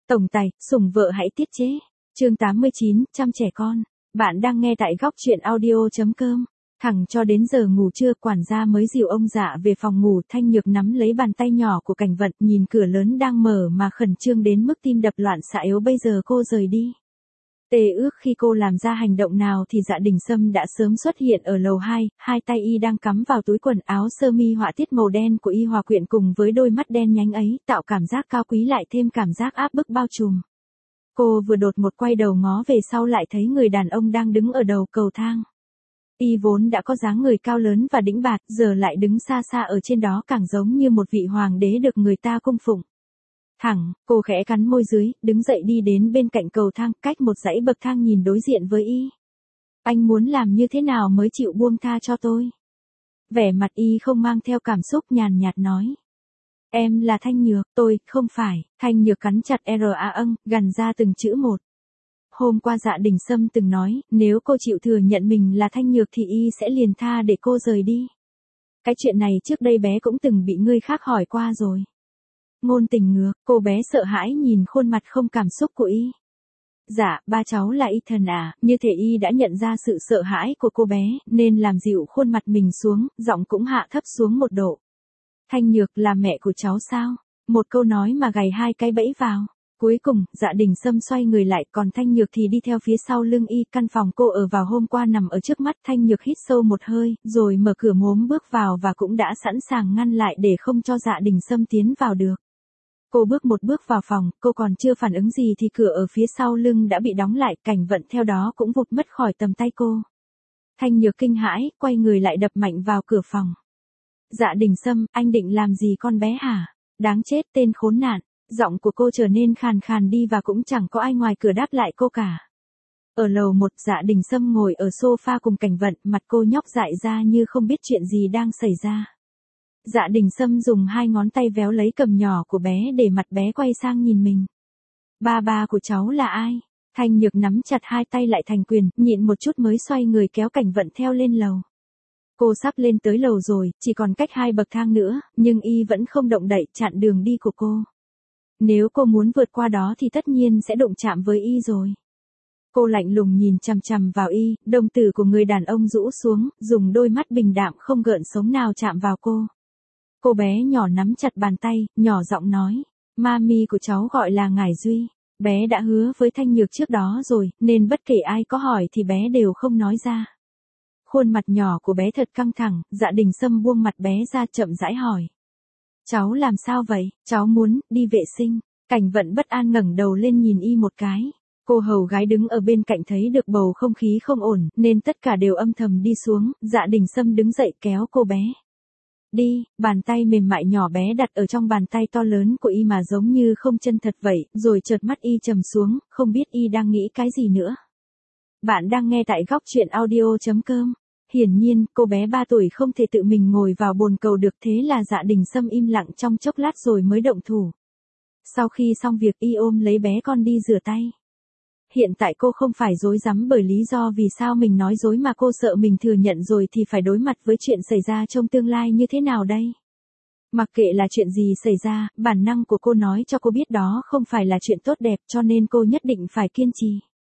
Tổng tài, sủng vợ hãy tiết chế. Chương 89, chăm trẻ con. Bạn đang nghe tại góc truyện audio.com. Thẳng cho đến giờ ngủ trưa, quản gia mới dìu ông Dạ về phòng ngủ. Thanh Nhược nắm lấy bàn tay nhỏ của Cảnh Vận, nhìn cửa lớn đang mở mà khẩn trương đến mức tim đập loạn xạ. Yếu bây giờ cô rời đi. Tê ước khi cô làm ra hành động nào thì Dạ Đình Sâm đã sớm xuất hiện ở lầu 2, hai tay y đang cắm vào túi quần, áo sơ mi họa tiết màu đen của y hòa quyện cùng với đôi mắt đen nhánh ấy, tạo cảm giác cao quý lại thêm cảm giác áp bức bao trùm. Cô vừa đột một quay đầu ngó về sau lại thấy người đàn ông đang đứng ở đầu cầu thang. Y vốn đã có dáng người cao lớn và đĩnh bạt, giờ lại đứng xa xa ở trên đó càng giống như một vị hoàng đế được người ta cung phụng. Thẳng, cô khẽ cắn môi dưới, đứng dậy đi đến bên cạnh cầu thang, cách một dãy bậc thang nhìn đối diện với y. Anh muốn làm như thế nào mới chịu buông tha cho tôi? Vẻ mặt y không mang theo cảm xúc, nhàn nhạt nói. Em là Thanh Nhược, tôi, không phải. Thanh Nhược cắn chặt gằn ra từng chữ một. Hôm qua Dạ Đình Sâm từng nói, nếu cô chịu thừa nhận mình là Thanh Nhược thì y sẽ liền tha để cô rời đi. Cái chuyện này trước đây bé cũng từng bị người khác hỏi qua rồi. Ngôn tình ngược, cô bé sợ hãi nhìn khuôn mặt không cảm xúc của y. Dạ, ba cháu là Ethan à, như thể y đã nhận ra sự sợ hãi của cô bé, nên làm dịu khuôn mặt mình xuống, giọng cũng hạ thấp xuống một độ. Thanh Nhược là mẹ của cháu sao? Một câu nói mà gài hai cái bẫy vào. Cuối cùng, Dạ Đình Sâm xoay người lại, còn Thanh Nhược thì đi theo phía sau lưng y. Căn phòng cô ở vào hôm qua nằm ở trước mắt. Thanh Nhược hít sâu một hơi, rồi mở cửa mốm bước vào và cũng đã sẵn sàng ngăn lại để không cho Dạ Đình Sâm tiến vào được. Cô bước một bước vào phòng, cô còn chưa phản ứng gì thì cửa ở phía sau lưng đã bị đóng lại, Cảnh Vận theo đó cũng vụt mất khỏi tầm tay cô. Thanh Nhược kinh hãi, quay người lại đập mạnh vào cửa phòng. Dạ Đình Sâm, anh định làm gì con bé hả? Đáng chết, tên khốn nạn. Giọng của cô trở nên khàn khàn đi và cũng chẳng có ai ngoài cửa đáp lại cô cả. Ở lầu 1, Dạ Đình Sâm ngồi ở sofa cùng Cảnh Vận, mặt cô nhóc dại ra như không biết chuyện gì đang xảy ra. Dạ Đình Sâm dùng hai ngón tay véo lấy cằm nhỏ của bé để mặt bé quay sang nhìn mình. Ba của cháu là ai? Thanh Nhược nắm chặt hai tay lại thành quyền, nhịn một chút mới xoay người kéo Cảnh Vận theo lên lầu. Cô sắp lên tới lầu rồi, chỉ còn cách 2 bậc thang nữa, nhưng y vẫn không động đậy, chặn đường đi của cô. Nếu cô muốn vượt qua đó thì tất nhiên sẽ đụng chạm với y rồi. Cô lạnh lùng nhìn chằm chằm vào y, đồng tử của người đàn ông rũ xuống, dùng đôi mắt bình đạm không gợn sóng nào chạm vào cô. Cô bé nhỏ nắm chặt bàn tay, nhỏ giọng nói, mami của cháu gọi là Ngải Duy. Bé đã hứa với Thanh Nhược trước đó rồi, nên bất kể ai có hỏi thì bé đều không nói ra. Khuôn mặt nhỏ của bé thật căng thẳng, Dạ Đình Sâm buông mặt bé ra chậm rãi hỏi. Cháu làm sao vậy? Cháu muốn đi vệ sinh. Cảnh Vận bất an ngẩng đầu lên nhìn y một cái. Cô hầu gái đứng ở bên cạnh thấy được bầu không khí không ổn, nên tất cả đều âm thầm đi xuống. Dạ Đình Sâm đứng dậy kéo cô bé. Đi, bàn tay mềm mại nhỏ bé đặt ở trong bàn tay to lớn của y mà giống như không chân thật vậy, rồi chợt mắt y trầm xuống, không biết y đang nghĩ cái gì nữa. Bạn đang nghe tại góc truyện audio.com. Hiển nhiên, cô bé 3 tuổi không thể tự mình ngồi vào bồn cầu được, thế là Dạ Đình Sâm im lặng trong chốc lát rồi mới động thủ. Sau khi xong việc y ôm lấy bé con đi rửa tay. Hiện tại cô không phải rối rắm bởi lý do vì sao mình nói dối mà cô sợ mình thừa nhận rồi thì phải đối mặt với chuyện xảy ra trong tương lai như thế nào đây. Mặc kệ là chuyện gì xảy ra, bản năng của cô nói cho cô biết đó không phải là chuyện tốt đẹp, cho nên cô nhất định phải kiên trì.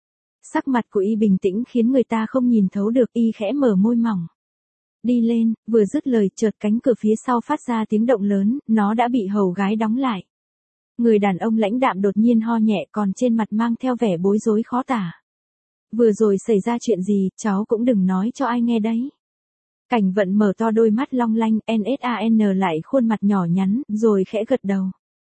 Sắc mặt của y bình tĩnh khiến người ta không nhìn thấu được, y khẽ mở môi mỏng. Đi lên, vừa dứt lời chợt cánh cửa phía sau phát ra tiếng động lớn, nó đã bị hầu gái đóng lại. Người đàn ông lãnh đạm đột nhiên ho nhẹ, còn trên mặt mang theo vẻ bối rối khó tả. Vừa rồi xảy ra chuyện gì, cháu cũng đừng nói cho ai nghe đấy. Cảnh Vận mở to đôi mắt long lanh, NSAN lại khuôn mặt nhỏ nhắn, rồi khẽ gật đầu.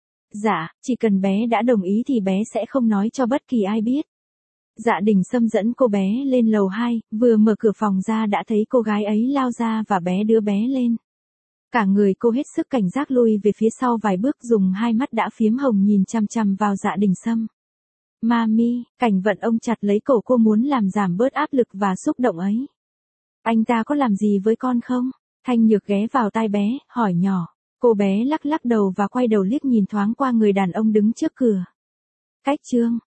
Dạ, chỉ cần bé đã đồng ý thì bé sẽ không nói cho bất kỳ ai biết. Dạ Đình Sâm dẫn cô bé lên lầu 2, vừa mở cửa phòng ra đã thấy cô gái ấy lao ra và bé đứa bé lên. Cả người cô hết sức cảnh giác lui về phía sau vài bước, dùng hai mắt đã phiếm hồng nhìn chằm chằm vào Dạ Đình Sâm. Mami, Cảnh Vận ôm chặt lấy cổ cô muốn làm giảm bớt áp lực và xúc động ấy. Anh ta có làm gì với con không? Thanh Nhược ghé vào tai bé, hỏi nhỏ. Cô bé lắc lắc đầu và quay đầu liếc nhìn thoáng qua người đàn ông đứng trước cửa. Cách chương